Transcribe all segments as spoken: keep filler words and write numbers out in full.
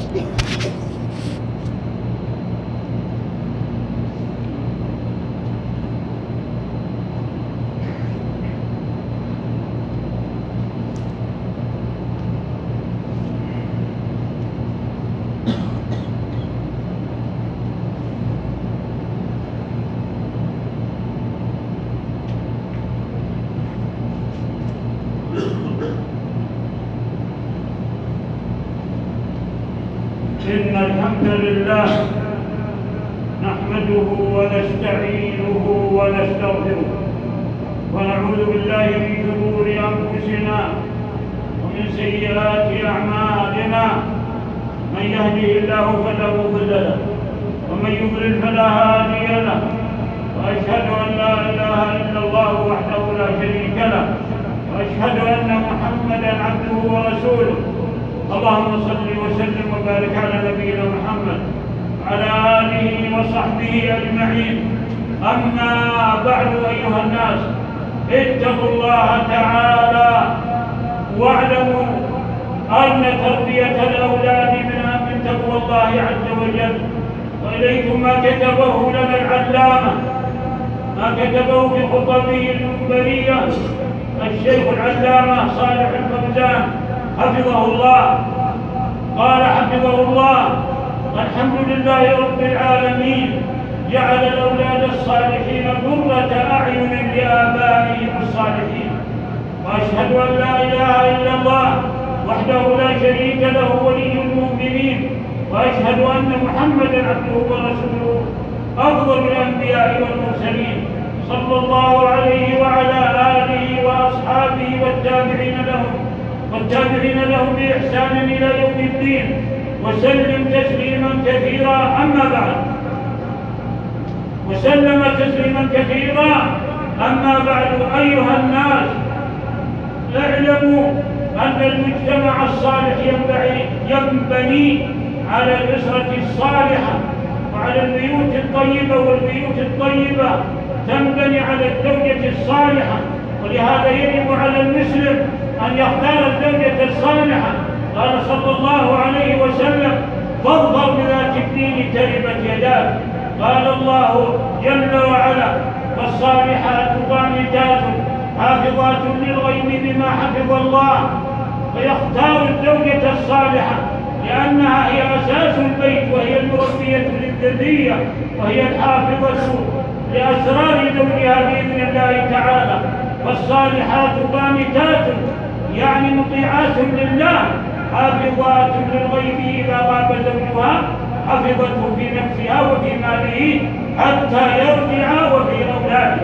إن الحمد لله نحمده ونستعينه ونستغفره ونعوذ بالله من شرور أنفسنا ومن سيئات أعمالنا. من يهده الله فلا مضل له ومن يضلل فلا هادي له، وأشهد أن لا إله إلا الله وحده لا شريك له، وأشهد أن محمدًا عبده ورسوله. اللهم صل وسلم وبارك على نبينا محمد وعلى آله وصحبه أجمعين. أما بعد أيها الناس، اتقوا الله تعالى واعلموا أن تربية الأولاد من تقوى الله عز وجل. وإليكم ما كتبه لنا العلامة، ما كتبه في خطبه المنبرية الشيخ العلامة صالح الفوزان حفظه الله. قال حفظه الله: الحمد لله رب العالمين، جعل الأولاد الصالحين قرة أعين لآبائهم الصالحين. وأشهد أن لا إله إلا الله وحده لا شريك له ولي المؤمنين. وأشهد أن محمدًا عبده ورسوله أفضل الأنبياء والمرسلين، صلى الله عليه وعلى آله وأصحابه والتابعين لهم والتابعين لهم بإحسان إلى يوم الدين، وسلم تسليما كثيرا. أما بعد، وسلم تسليما كثيرا أما بعد أيها الناس، اعلموا أن المجتمع الصالح ينبني على الأسرة الصالحة وعلى البيوت الطيبة، والبيوت الطيبة تنبني على الزوجة الصالحة. ولهذا يجب على المسلم أن يختار الزوجة الصالحة. قال صلى الله عليه وسلم: فاظفر بذات الدين تربت يداك. قال الله جل وعلا: فالصالحات قانتات حافظات للغيب بما حفظ الله. فيختار الزوجة الصالحة لأنها هي أساس البيت، وهي المربية للذرية، وهي الحافظة لأسرار زوجها بإذن الله تعالى. فالصالحات قانتات يعني مطيعات لله، حافظات للغيب إذا غاب زوجها حفظته في نفسها وفي ماله حتى يرجع وفي أولاده.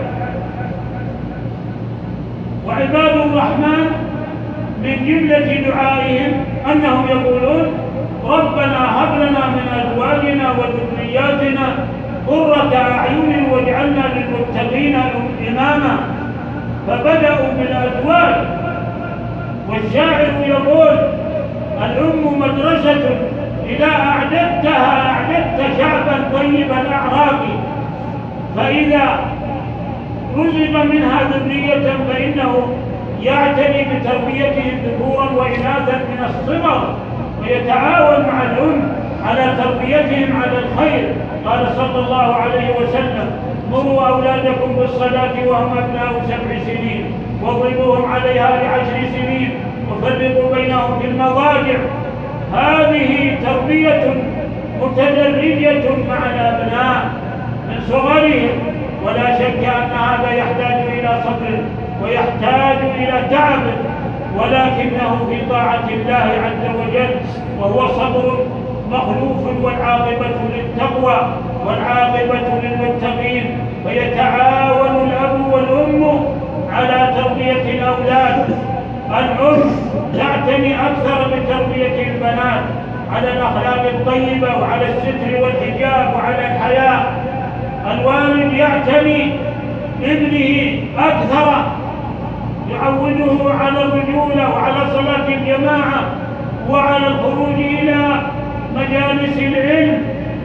وعباد الرحمن من جملة دعائهم أنهم يقولون: ربنا هب لنا من أزواجنا وذرياتنا قرة أعين واجعلنا للمتقين إماما. فبدأوا بالأزواج، والشاعر يقول: الأم مدرسة إذا أعددتها أعددت شعبا طيب الأعراق، فإذا رزق منها ذرية فإنه يعتني بتربيتهم ذكورا وإناثا من الصغر، ويتعاون مع الأم على تربيتهم على الخير. قال صلى الله عليه وسلم: مروا أولادكم بالصلاة وهم أبناء سبع سنين، واضربوهم عليها لعشر سنين، وفرقوا بينهم في المضاجع. هذه تربية متدرجة مع الأبناء من صغرهم، ولا شك أن هذا يحتاج إلى صبر ويحتاج إلى تعب، ولكنه في طاعة الله عز وجل، وهو صبر مخلوف، والعاقبة للتقوى والعاقبة للمتقين. فيتعاون الأب والأم على تربية الأولاد. الأم تعتني أكثر بتربية البنات على الأخلاق الطيبة وعلى الستر والحجاب وعلى الحياء. الوالد يعتني بابنه أكثر، يعوده على الرجولة وعلى صلاة الجماعة وعلى الخروج إلى مجالس العلم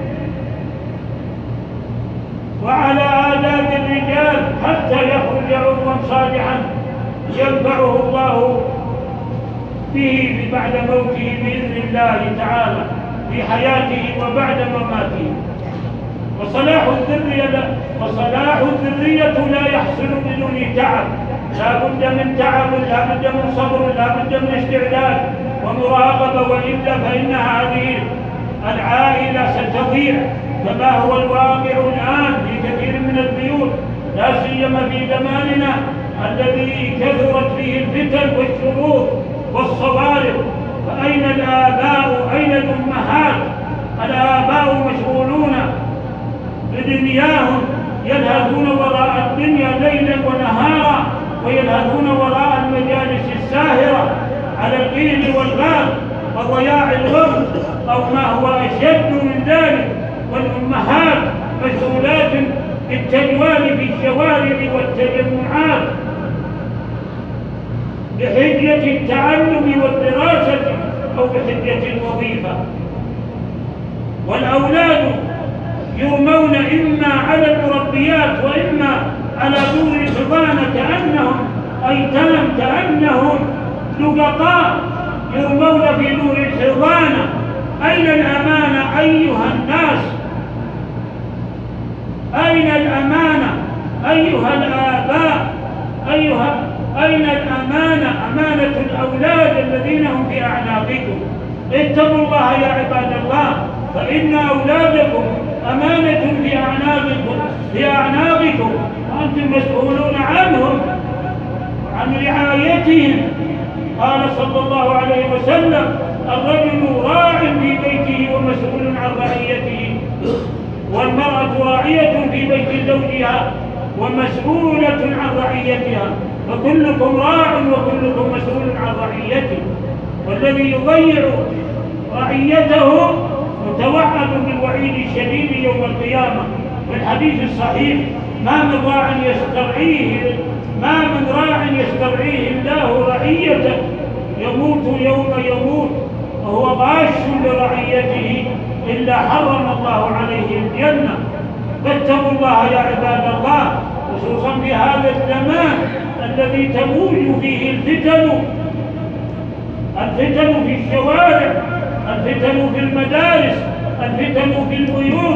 وعلى آداب الرجال حتى يخرج عضوا صالحا ينفعه الله به بعد موته بإذن الله تعالى. في حياته وبعد مماته. وصلاح الذرية لا, وصلاح الذرية لا يحصل بدون تعب، لا بد من تعب، لا بد من صبر، لا بد من استعداد ومراقبة، وإلا فإن هذه العائلة ستضيع كما هو الواقع الآن في كثير من البيوت، لا سيما في زماننا الذي كثرت فيه الفتن والشرور والصوارف. فأين الآباء؟ أين الأمهات؟ الآباء مشغولون بدنياهم، يلهثون وراء الدنيا ليلا ونهارا، ويلهثون وراء المجالس الساهرة على القيل والغاب وضياع الوقت أو ما هو أشد من ذلك. والأمهات مسؤولات بالتجوال في الشوارع والتجمعات بحجة التعلم والدراسة أو بحجة الوظيفة، والأولاد يرمون إما على المربيات وإما على دور الحضانة كأنهم أيتام، كأنهم لقطاء يرمون في دور الحضانة. أين الأمانة أيها الناس؟ أين الأمانة أيها الآباء؟ أيها أين الأمانة؟ أمانة الأولاد الذين هم في أعناقكم. اتقوا الله يا عباد الله، فإن أولادكم أمانة في أعناقكم في أعناقكم وأنتم مسؤولون عنهم عن رعايتهم. قال صلى الله عليه وسلم: الرجل راع في بيته ومسؤول عن رعيته، والمرأة راعية في بيت زوجها ومسؤولة عن رعيتها، فكلكم راع وكلكم مسؤول عن رعيته. والذي يضيع رعيته متوعد بالوعيد الشديد يوم القيامة. في الحديث الصحيح: ما من راع يسترعيه ما من راع يسترعيه الله رعيته يموت يوم يموت وهو غاش لرعيته إلا حرم الله عليه الجنة. فاتقوا الله يا عباد الله، خصوصا في هذا الزمان الذي تموج فيه الفتن الفتن في الشوارع، الفتن في المدارس، الفتن في البيوت.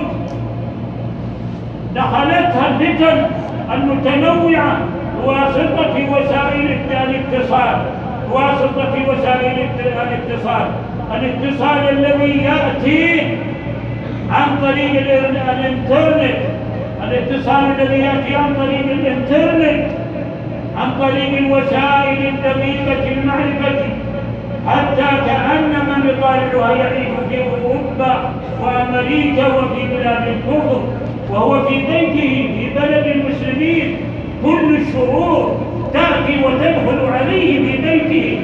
دخلتها الفتن المتنوعة بواسطة وسائل الاتصال بواسطة وسائل الاتصال الاتصال الذي يأتي عن طريق الانترنت الاتصال الذي يأتي عن طريق الانترنت عن طريق الوسائل الدقيقة المعرفة، حتى كأن من يطالعها يعيش في أوروبا وأمريكا وفي بلاد الكفر وهو في بيته في بلد المسلمين. كل الشرور تأتي وتدخل عليه في بيته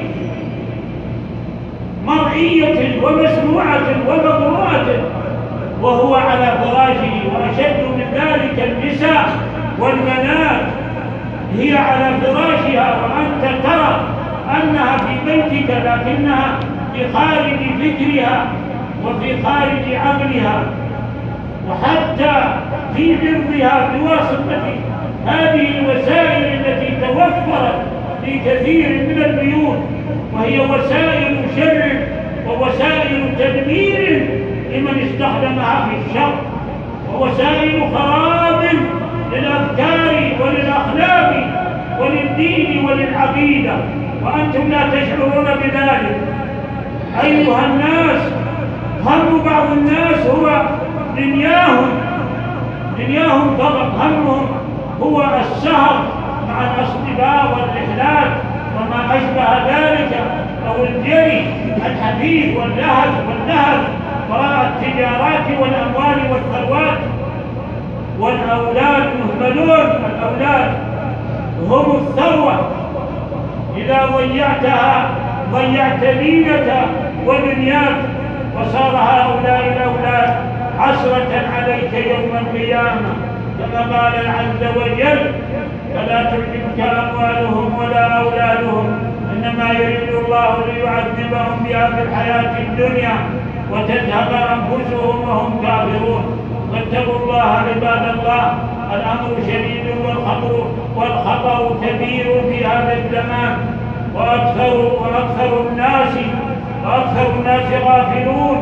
مرئية ومسموعة ومقروءة وهو على فراشه. وأشد من ذلك النساء والبنات، هي على فراشها وأنت ترى أنها في بيتك، لكنها في خارج فكرها وفي خارج عقلها، وحتى في عرضها بواسطة هذه الوسائل التي توفرت في كثير من البيوت، وهي وسائل شر ووسائل تدمير لمن استخدمها في الشر، ووسائل خراب للأفكار وللأخلاق وللدين وللعقيدة، وأنتم لا تشعرون بذلك. أيها الناس، هم بعض الناس هو دنياهم دنياهم فقط، همهم هو السهر مع الأصدقاء والرحلات وما أشبه ذلك، أو الجري الحديث واللهث والنهب وراء التجارات والأموال والثروات. والأولاد مهملون، الأولاد هم الثروة، إذا ضيعتها ضيعت دينك ودنياك، وصار هؤلاء الأولاد حسرة عليك يوم القيامة، كما قال عز وجل: فلا تعجبك أموالهم ولا أولادهم إنما يريد الله ليعذبهم بها في الحياة الدنيا وتذهب أنفسهم وهم كافرون. فاتقوا الله عباد الله، الأمر شديد والخطر والخطر كبير في هذا الزمان، وأكثر وأكثر الناس وأكثر الناس غافلون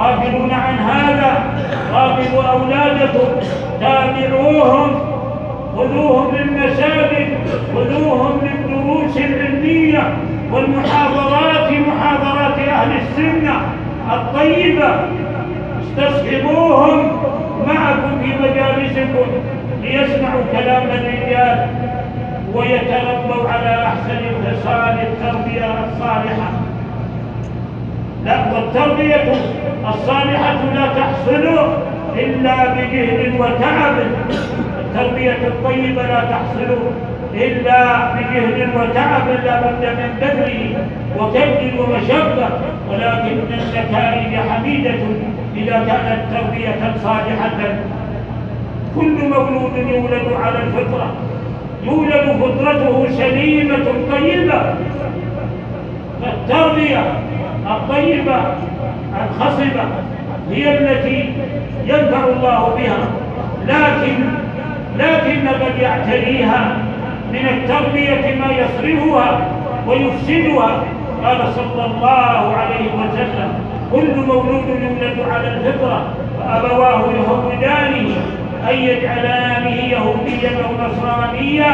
غافلون عن هذا. راقبوا أولادكم، تابعوهم، خذوهم للمساجد، خذوهم للدروس العلمية والمحاضرات، محاضرات أهل السنة الطيبة، استصحبوهم معكم في مجالسكم ليسمعوا كلام الرجال ويتربوا على أحسن خصال التربية الصالحة. لا، والتربية الصالحة لا تحصل إلا بجهد وتعب. التربية الطيبة لا تحصل إلا بجهد وتعب، لا بد من بذل وكد ومشقة، ولكن النتائج حميدة إذا كانت تربية صالحة. كل مولود يولد على الفطرة، يولد فطرته سليمة طيبة، فالتربية الطيبة الخصبة هي التي ينفع الله بها، لكن لكن قد يعتريها من التربية ما يصرفها ويفسدها. قال صلى الله عليه وسلم: كل مولود يولد على الفطرة فأبواه يهودانه أي يجعلانه يهوديا أو نصرانيا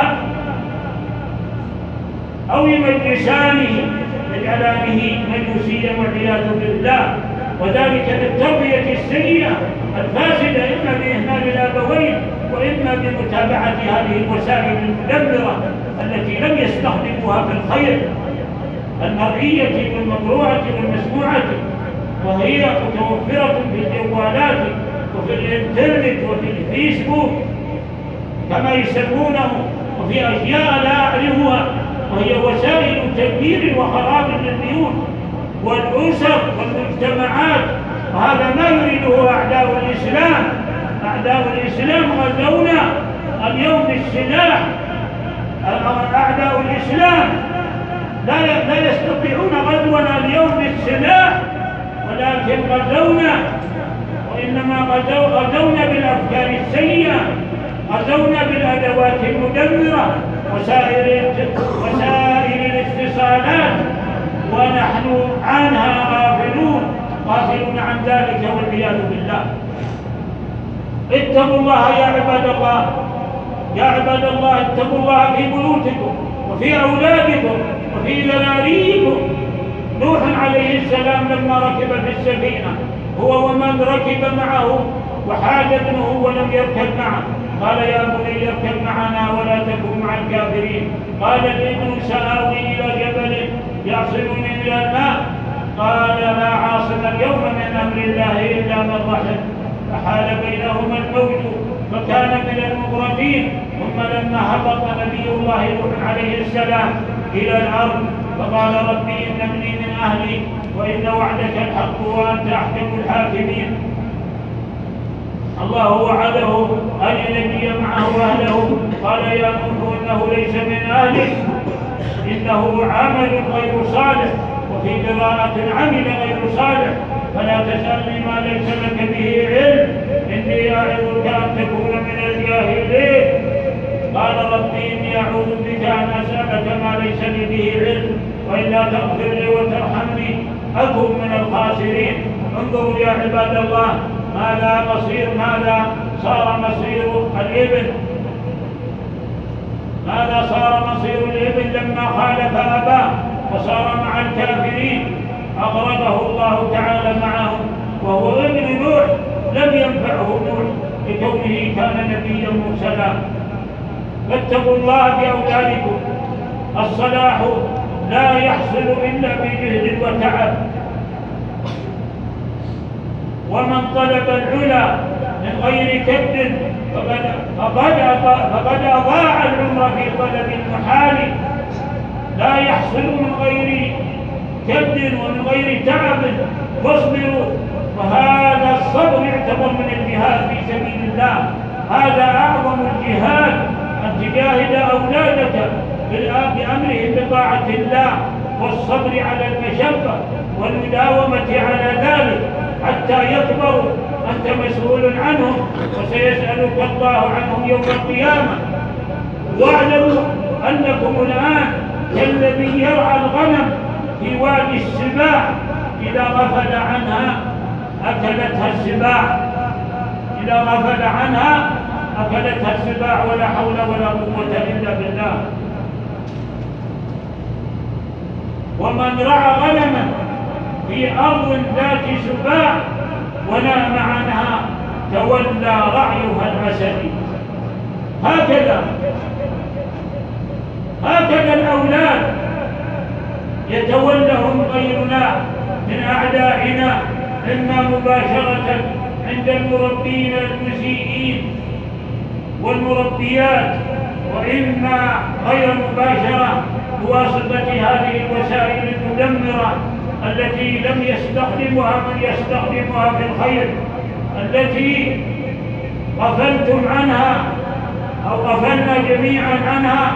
أو يمجسانه، يجعلانه مجوسيا والعياذ بالله. وذلك بالتربية السيئة الفاسدة، إما بإهمال الآبوين وإما بمتابعة هذه الوسائل المدمرة التي لم يستخدموها في الخير المرئية والمقروءة والمسموعة، وهي متوفرة في الجوالات وفي الإنترنت وفي الفيسبوك كما يسمونه، وفي أشياء لا أعرفها، وهي وسائل تدمير وخراب للبيوت والأسر والمجتمعات. وهذا ما يريده أعداء الإسلام. أعداء الإسلام غزونا اليوم بالسلاح. أعداء الإسلام لا لا يستطيعون غزونا اليوم بالسلاح، ولكن غزونا، وإنما غزونا بالأفكار السيئة، غزونا بالأدوات المدمرة، وسائر وسائر الاتصالات، ونحن عنها غافلون غافلون عن ذلك والعياذ بالله. اتقوا الله يا عباد الله، يا عباد الله، اتقوا الله في بيوتكم وفي أولادكم وفي ذراريكم. نوح عليه السلام لما ركب في السفينة هو ومن ركب معه، وحاج ابنه ولم يركب معه، قال: يا بني اركب معنا ولا تكن مع الكافرين. قال الابن: سآوي إلى جبل يعصمني من الماء. قال: لا عاصم اليوم من أمر الله إلا من رحم. فحال بينهما الموج فكان من المغرقين. ثم لما هبط نبي الله نوح عليه السلام إلى الأرض فقال: ربي إن ابني من أهلي وإن وعدك الحق وأنت أحكم الحاكمين. الله وعده أن ينجي معه أهله. قال: يا نوح إنه ليس من أهلك، إنه عمل غير صالح، وفي قراءة عمل غير صالح، فلا تسألني ما ليس لك به علم، إني أعظك أن تكون من الجاهلين. قال: ربي إني أعوذ بك أن أسألك ما ليس لي به علم، وإلا تغفر لي وترحمني أكن من الخاسرين. انظروا يا عباد الله ماذا مصير ماذا صار مصير الابن، ماذا صار مصير الابن لما خالف أباه وصار مع الكافرين. أغرقه الله تعالى معهم، وهو ابن نوح لم ينفعه نوح لكونه كان نبيا مرسلا. فاتقوا الله بأولادكم. الصلاح لا يحصل إلا بجهد وتعب، ومن طلب العلا من غير كد فقد فقد أضاع العمر في طلب المحال. لا يحصل من غير كد ومن غير تعب، فاصبروا. وهذا الصبر يعتبر من الجهاد في سبيل الله. هذا أعظم الجهاد، أن تجاهد أولادك بأمرهم بطاعة الله، والصبر على المشقة والمداومة على ذلك حتى يكبروا. أنت مسؤول عنهم وسيسألك الله عنهم يوم القيامة. واعلموا أنكم الآن كالذي يرعى الغنم في وادي السباع، إذا غفل عنها أكلتها السباع، إذا غفل عنها أكلتها السباع، ولا حول ولا قوة إلا بالله. ومن رعى غنما في أرض ذات سباع ونام عنها تولى رعيها الأسد. هكذا هكذا الأولاد يتولهم غيرنا من أعدائنا، إما مباشرة عند المربين المسيئين والمربيات، وإما غير مباشرة بواسطة هذه الوسائل المدمرة التي لم يستخدمها من يستخدمها في الخير، التي غفلتم عنها أو غفلنا جميعا عنها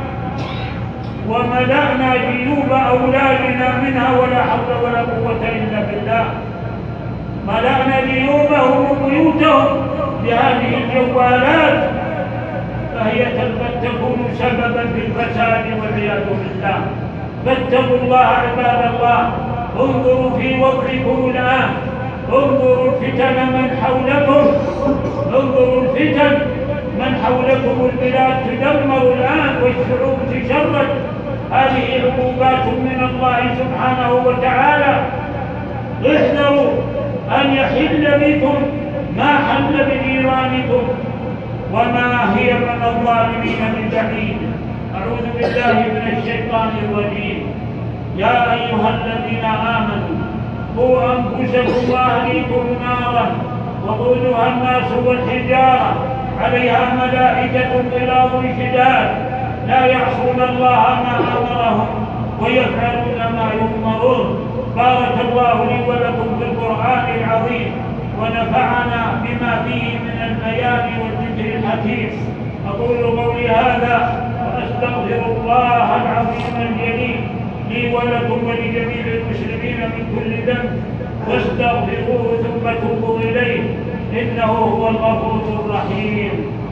وملأنا جيوب أولادنا منها، ولا حول ولا قوة إلا بالله. ملأنا جيوبهم وبيوتهم بهذه الجوالات، فهي قد تكون سببا في الفساد والعياذ بالله. فاتقوا الله عباد الله، انظروا في وضعكم الآن، انظروا الفتن من حولكم، انظروا الفتن من حولكم، البلاد تدمر الآن والشعوب تشرد. هذه عقوبات من الله سبحانه وتعالى. احذروا أن يحل بكم ما حل بجيرانكم، وما هي من الظالمين من بعيد. أعوذ بالله من الشيطان الرجيم. يا أيها الذين آمنوا قوا أنفسكم وأهليكم نارا وقودها الناس والحجارة عليها ملائكة غلاظ شداد لا يعصون الله ما أمرهم ويفعلون ما يؤمرون. بارك الله لي ولكم في القرآن العظيم، ونفعنا بما فيه من البيان والذكر الحكيم. أقول قولي هذا وأستغفر الله العظيم الجليل لي ولكم ولجميع المسلمين من كل ذنب، واستغفروه ثم توبوا إليه، إنه هو الغفور الرحيم.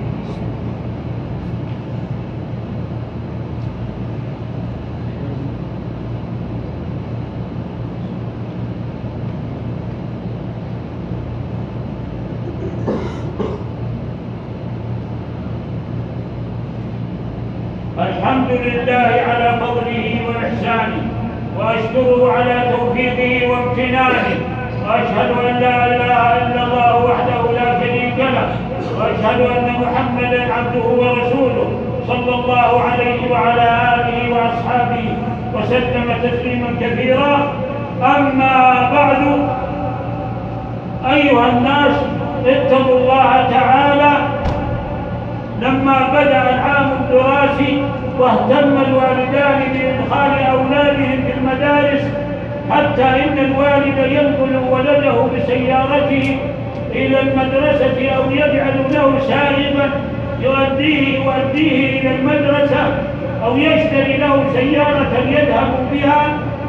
الحمد لله على فضله وإحسانه، وأشكره على توفيقه وامتنانه، وأشهد أن لا إله إلا الله وحده لا شريك له، وأشهد أن محمدًا عبده ورسوله صلى الله عليه وعلى آله وأصحابه وسلم تسليمًا كثيرا. أما بعد، أيها الناس، اتقوا الله تعالى. لما بدأ العام الدراسي واهتم الوالدان بإدخال أولادهم في المدارس، حتى إن الوالد ينقل ولده بسيارته إلى المدرسة أو يجعل له سائقا يؤديه يؤديه إلى المدرسة، أو يشتري له سيارة يذهب بها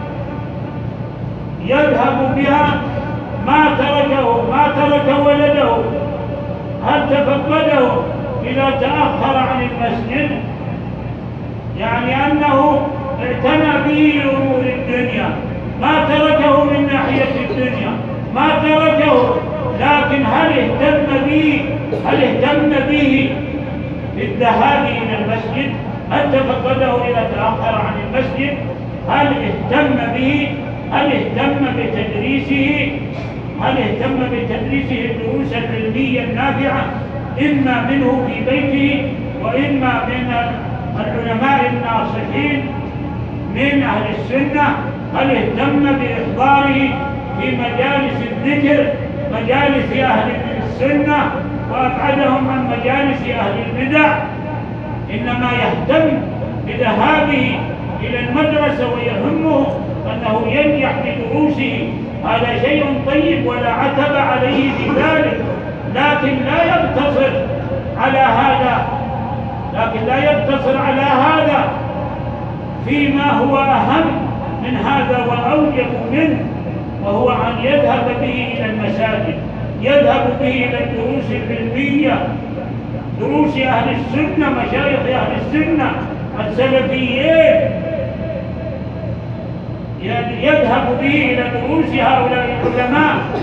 يذهب بها ما تركه ما ترك ولده، هل تفقده إذا تأخر عن المسجد؟ يعني أنه اعتنى به لأمور الدنيا، ما تركه من ناحية الدنيا، ما تركه، لكن هل اهتم به هل اهتم به بالذهاب إلى المسجد؟ هل تفقده إذا تأخر عن المسجد؟ هل اهتم به؟ هل اهتم بتدريسه؟ هل اهتم بتدريسه الدروس العلمية النافعة، إما منه في بيته وإما من العلماء الناصحين من أهل السنة؟ هل اهتم بإحضاره في مجالس الذكر، مجالس أهل السنة، وأبعدهم عن مجالس أهل البدع؟ إنما يهتم بذهابه إلى المدرسة ويهمه أنه ينجح بدروسه. هذا شيء طيب ولا عتب عليه في ذلك، لكن لا يقتصر على هذا لكن لا يقتصر على هذا فيما هو أهم من هذا وأوجب منه، وهو أن يذهب به إلى المساجد، يذهب به إلى الدروس العلمية، دروس أهل السنة، مشايخ أهل السنة السلفيين، يذهب به إلى دروس هؤلاء العلماء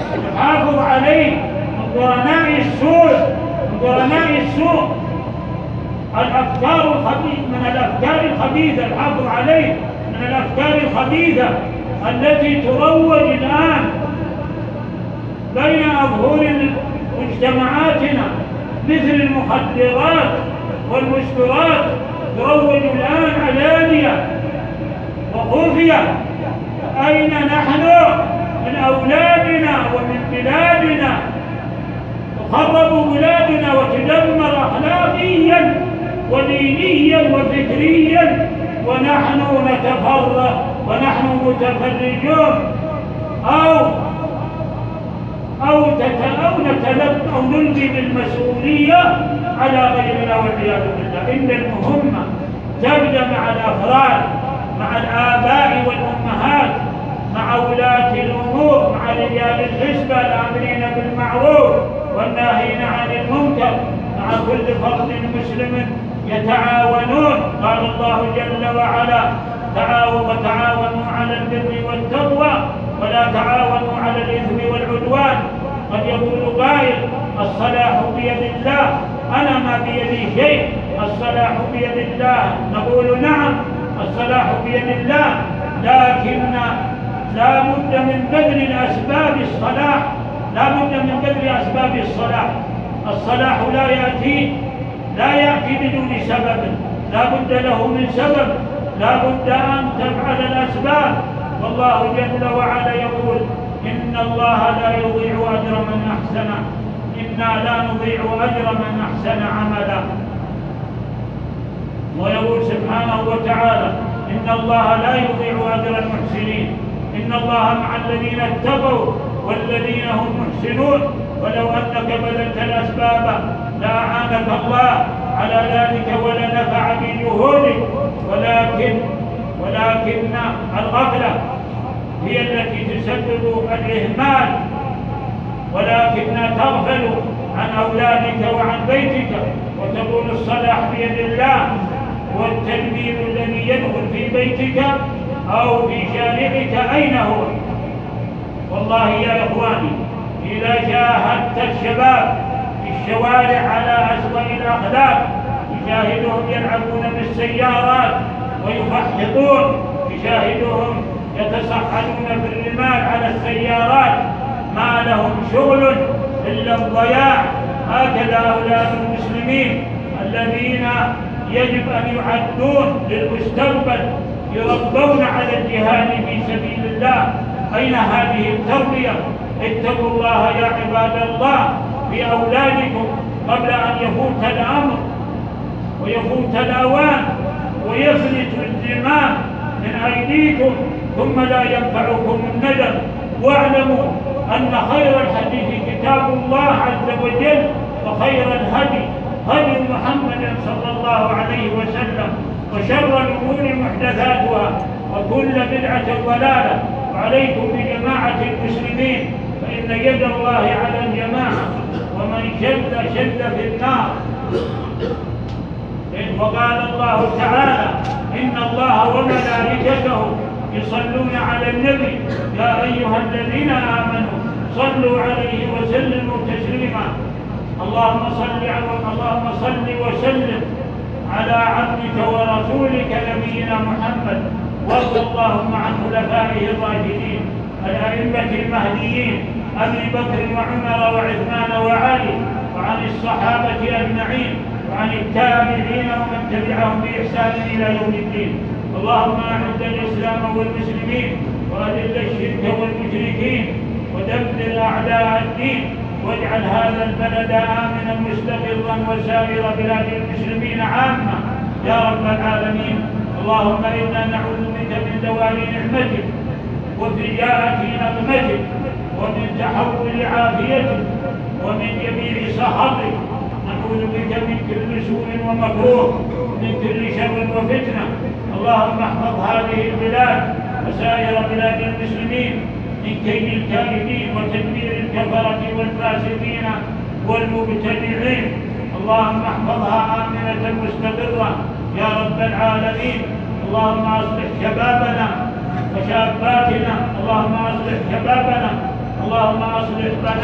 الحافظ عليه من قرناء السوء من قرناء السوء الأفكار الخبيثة، من الأفكار الخبيثة الحافظ عليه من الأفكار الخبيثة التي تروج الآن بين أظهر مجتمعاتنا مثل المخدرات والمسكرات، تروج الآن علانية وخفية. أين نحن من أولادنا ومن بلادنا؟ تخرب بلادنا وتدمر أخلاقيا ودينيا وفكريا، ونحن نتفرغ ونحن متفرجون أو أو أو نتلقى أو نلقي بالمسؤولية على غيرنا والعياذ بالله. إن المهمة تبدأ مع الأفراد، مع الآباء والأمهات، مع ولاة الأمور، مع رجال الحسبة الآمرين بالمعروف والناهين عن المنكر، مع كل فرد مسلم يتعاونون. قال الله جل وعلا: تعاونوا وتعاونوا على البر والتقوى ولا تعاونوا على الإثم والعدوان. قد يقول قائل: الصلاح بيد الله، أنا ما بيدي شيء، الصلاح بيد الله. نقول نعم، الصلاح بيد الله، لكن لا بد من بذل الأسباب الصلاح، لا بد من بذل أسباب الصلاح. الصلاح لا يأتي لا يأتي بدون سبب، لا بد له من سبب، لا بد أن تفعل الأسباب. والله جل وعلا يقول: إن الله لا يضيع أجر من أحسن إنا لا نضيع أجر من أحسن عملا. ويقول سبحانه وتعالى: إن الله لا يضيع أجر المحسنين، إن الله مع الذين اتقوا والذين هم محسنون. ولو أنك بذلت الأسباب لأعانك الله على ذلك ولنفع بجهودك، ولكن ولكن الغفلة هي التي تسبب الإهمال، ولكن تغفل عن أولادك وعن بيتك وتقول الصلاح بيد الله، والتدبير الذي يدخل في بيتك أو في شارعك أين هو؟ والله يا إخواني، إذا شاهدت الشباب في الشوارع على أسوأ الأخلاق، تشاهدهم يلعبون بالسيارات ويفحطون، تشاهدهم يتصعدون في الرمال على السيارات، ما لهم شغل إلا الضياع. هكذا أولاد المسلمين الذين يجب أن يعدون للمستقبل، يربون على الجهاد في سبيل الله. أين هذه التربية؟ اتقوا الله يا عباد الله في أولادكم قبل أن يفوت الأمر ويفوت الأوان ويفلت الزمام من أيديكم ثم لا ينفعكم الندم. واعلموا أن خير الحديث كتاب الله عز وجل، وخير الهدي هدي محمد صلى الله عليه وسلم، وشر الأمور محدثاتها، وكل بدعة ضلالة. وعليكم بجماعة المسلمين، فإن يد الله على الجماعة، ومن شد شد في النار. وقال الله تعالى: إن الله وملائكته يصلون على النبي يا أيها الذين آمنوا صلوا عليه وسلموا تسليما. اللهم صل على اللهم صل وسلم على عبدك ورسولك نبينا محمد، وارض اللهم عن خلفائه الراشدين الأئمة المهديين أبي بكر وعمر وعثمان وعلي، وعن الصحابة أجمعين، وعن التابعين ومن تبعهم بإحسان إلى يوم الدين. اللهم أعز الإسلام والمسلمين، وأذل الشرك والمشركين، ودمر أعداء الدين، واجعل هذا البلد آمنا مستقرا وسائر بلاد المسلمين عامة يا رب العالمين. اللهم إنا نعوذ بك من زوال نعمتك وفجاءة نقمتك ومن تحول عافيتك ومن جميع سخطك. نعوذ بك من كل سوء ومكروه، من كل شر وفتنة. اللهم احفظ هذه البلاد وسائر بلاد المسلمين من كيد الكائدين وتدبير الكفرة والفاسقين والمبتدعين. اللهم احفظها آمنة مستقرة يا رب العالمين. اللهم اصلح شبابنا وشاباتنا، اللهم اصلح شبابنا، اللهم اصلح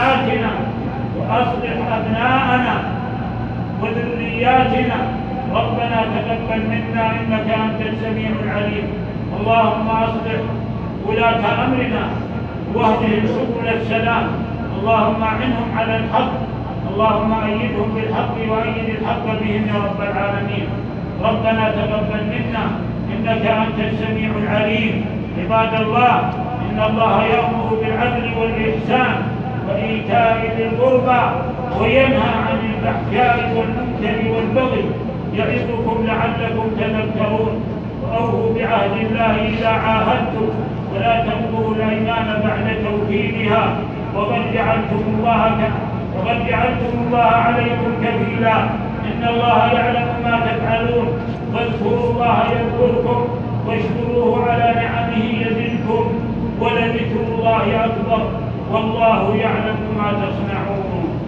أصلح أبناءنا وذرياتنا. ربنا تقبل منا إنك أنت السميع العليم. اللهم أصلح ولاة أمرنا واهدهم سبل السلام. اللهم أعنهم على الحق. اللهم أيدهم بالحق وأيد الحق بهم يا رب العالمين. ربنا تقبل منا إنك أنت السميع العليم. عباد الله، إن الله يأمر بالعدل والإحسان وإيتاء ذي القربى وينهى عن الفحشاء والمنكر والبغي يعظكم لعلكم تذكرون. وأوفوا بعهد الله إذا عاهدتم ولا تنقضوا الأيمان بعد توكيدها وقد جعلتم الله وقد جعلتم الله عليكم كفيلا. إن الله يعلم ما تفعلون. فاذكروا الله يذكركم واشكروه على نعمه يزدكم ولذكر الله أكبر والله يعلم ما تصنعون.